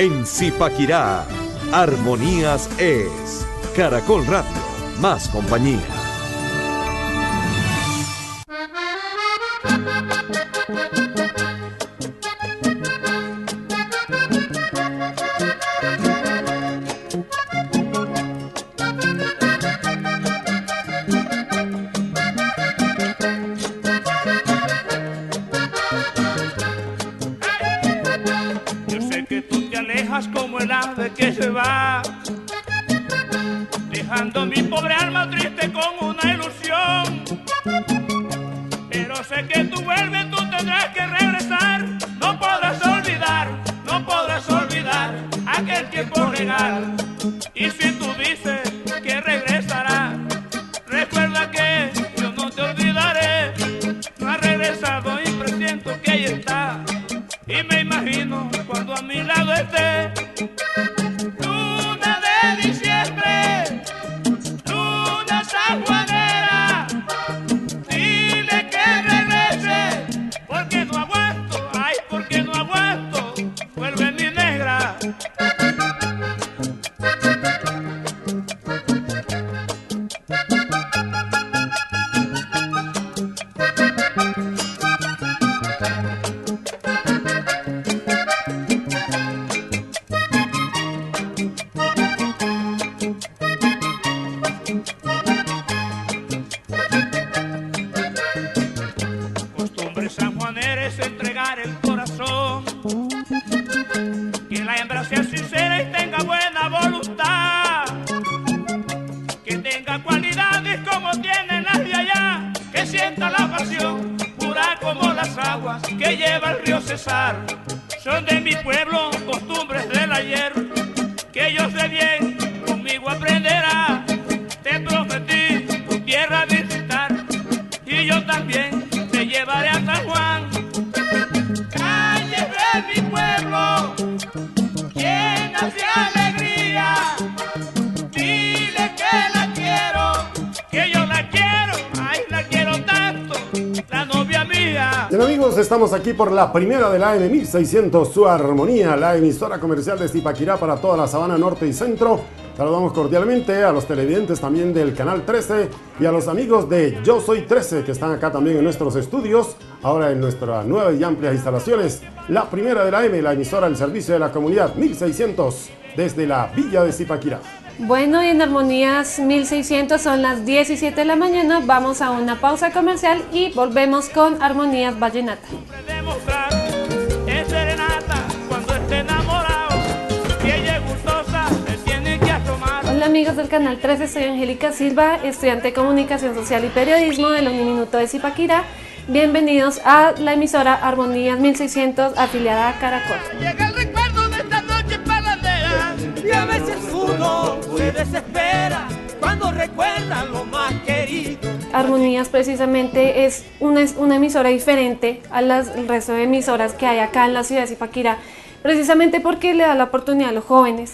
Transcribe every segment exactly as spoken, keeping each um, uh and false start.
En Zipaquirá, Armonías es Caracol Radio, más compañía. Como el ave que se va, dejando mi pobre alma triste con una ilusión. Pero sé que tú vuelves, tú tendrás que regresar. No podrás olvidar, no podrás olvidar aquel tiempo regal. Y si tú dices que regresarás, recuerda que yo no te olvidaré. No ha regresado y presiento que ahí está. Y me imagino cuando a mi lado esté. Luna de diciembre, luna sanjuanera, dile que regrese, porque no aguanto, ay, porque no aguanto, vuelve mi negra. Entregar el corazón, que la hembra sea sincera y tenga buena voluntad, que tenga cualidades como tienen las de allá, que sienta la pasión pura como las aguas que lleva el río Cesar. Son de mi pueblo costumbres del ayer, que ellos de bien conmigo aprenderá. Te prometí tu tierra visitar y yo también te llevaré a San Juan. Mi pueblo, llenas de alegría, dile que la quiero, que yo la quiero, ay, la quiero tanto, la novia mía. Bien amigos, estamos aquí por la primera de la A M mil seiscientos, su Armonía, la emisora comercial de Zipaquirá para toda la Sabana Norte y Centro. Saludamos cordialmente a los televidentes también del Canal trece y a los amigos de Yo Soy trece que están acá también en nuestros estudios, ahora en nuestras nuevas y amplias instalaciones. La primera de la A M, la emisora del servicio de la comunidad mil seiscientos desde la villa de Zipaquirá. Bueno, y en Armonías mil seiscientos son las diecisiete de la mañana, vamos a una pausa comercial y volvemos con Armonías Vallenata. Hola amigos del Canal trece, soy Angélica Silva, estudiante de Comunicación Social y Periodismo del Uniminuto de Zipaquirá. Bienvenidos a la emisora Armonías mil seiscientos afiliada a Caracol. Llega el recuerdo de esta noche parrandera y a veces uno se desespera cuando recuerda lo más querido. Armonías precisamente es una, una emisora diferente a las, el resto de emisoras que hay acá en la ciudad de Zipaquirá, precisamente porque le da la oportunidad a los jóvenes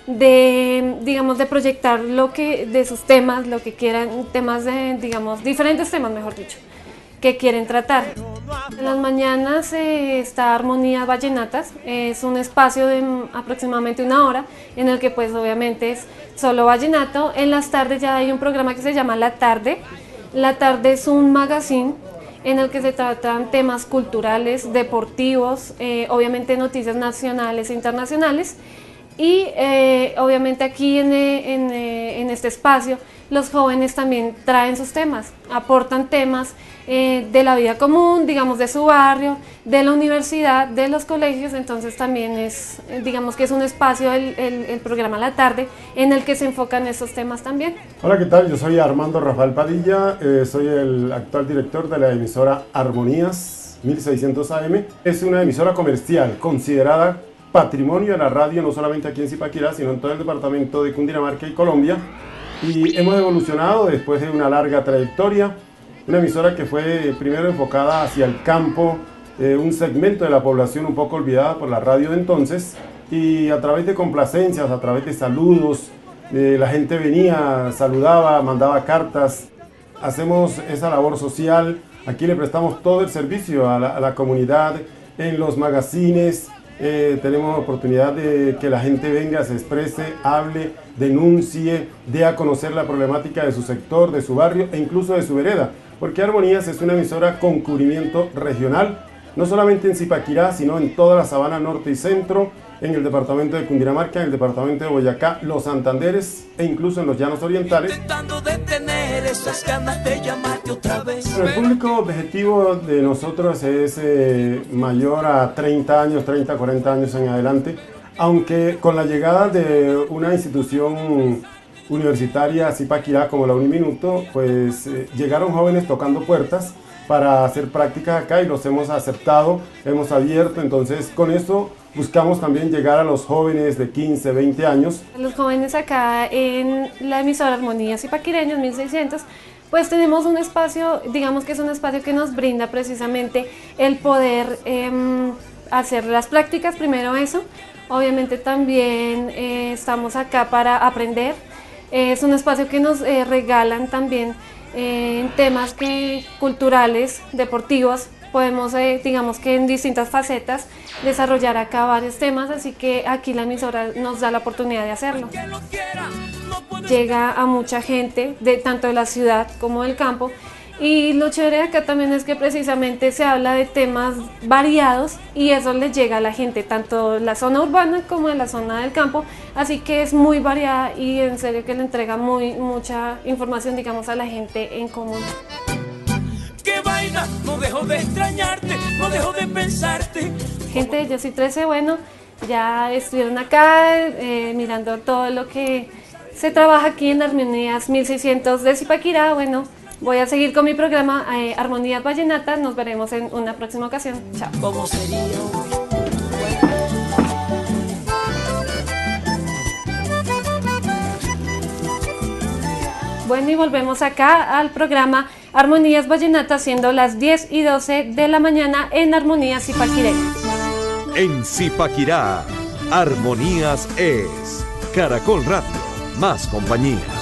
de, digamos, de proyectar lo que, de sus temas, lo que quieran, temas de, digamos, diferentes temas, mejor dicho, que quieren tratar. En las mañanas eh, está Armonías Vallenatas, es un espacio de aproximadamente una hora en el que pues obviamente es solo vallenato. En las tardes ya hay un programa que se llama La Tarde. La Tarde es un magazine en el que se tratan temas culturales, deportivos, eh, obviamente noticias nacionales e internacionales. Y eh, obviamente aquí en, en, en este espacio los jóvenes también traen sus temas, aportan temas eh, de la vida común, digamos de su barrio, de la universidad, de los colegios. Entonces también es, digamos que es un espacio, el, el, el programa La Tarde, en el que se enfocan esos temas también. Hola, ¿qué tal? Yo soy Armando Rafael Padilla, eh, soy el actual director de la emisora Armonías mil seiscientos A M. Es una emisora comercial considerada patrimonio de la radio, no solamente aquí en Zipaquirá, sino en todo el departamento de Cundinamarca y Colombia. Y hemos evolucionado después de una larga trayectoria, una emisora que fue primero enfocada hacia el campo, eh, un segmento de la población un poco olvidada por la radio de entonces, y a través de complacencias, a través de saludos, eh, la gente venía, saludaba, mandaba cartas, hacemos esa labor social, aquí le prestamos todo el servicio a la, a la comunidad, en los magazines, Eh, tenemos oportunidad de que la gente venga, se exprese, hable, denuncie, dé a conocer la problemática de su sector, de su barrio e incluso de su vereda, porque Armonías es una emisora con cubrimiento regional, no solamente en Zipaquirá, sino en toda la sabana norte y centro, en el departamento de Cundinamarca, en el departamento de Boyacá, los Santanderes e incluso en los llanos orientales. Intentando detener esas ganas de llamarte otra vez. El público objetivo de nosotros es eh, mayor a treinta años, treinta, cuarenta años en adelante, aunque con la llegada de una institución universitaria Zipaquirá como la Uniminuto, pues eh, llegaron jóvenes tocando puertas para hacer prácticas acá y los hemos aceptado, hemos abierto, entonces con eso buscamos también llegar a los jóvenes de quince, veinte años. Los jóvenes acá en la emisora Armonías Zipaquireños mil seiscientos, pues tenemos un espacio, digamos que es un espacio que nos brinda precisamente el poder eh, hacer las prácticas, primero eso, obviamente también eh, estamos acá para aprender, eh, es un espacio que nos eh, regalan también en temas que, culturales, deportivos, podemos, eh, digamos que en distintas facetas, desarrollar acá varios temas, así que aquí la emisora nos da la oportunidad de hacerlo. Llega a mucha gente, de, tanto de la ciudad como del campo, y lo chévere de acá también es que precisamente se habla de temas variados y eso le llega a la gente, tanto de la zona urbana como de la zona del campo, así que es muy variada y en serio que le entrega muy, mucha información, digamos, a la gente en común. ¡Qué vaina! No dejo de extrañarte, no dejo de pensarte. Gente de Yo Soy trece, bueno, ya estuvieron acá eh, mirando todo lo que se trabaja aquí en Armonías mil seiscientos de Zipaquirá, bueno. Voy a seguir con mi programa eh, Armonías Vallenatas. Nos veremos en una próxima ocasión. Chao. ¿Cómo sería hoy? Bueno, y volvemos acá al programa Armonías Vallenatas, siendo las diez y doce de la mañana en Armonías Zipaquireñas. En Zipaquirá, Armonías es Caracol Radio, más compañía.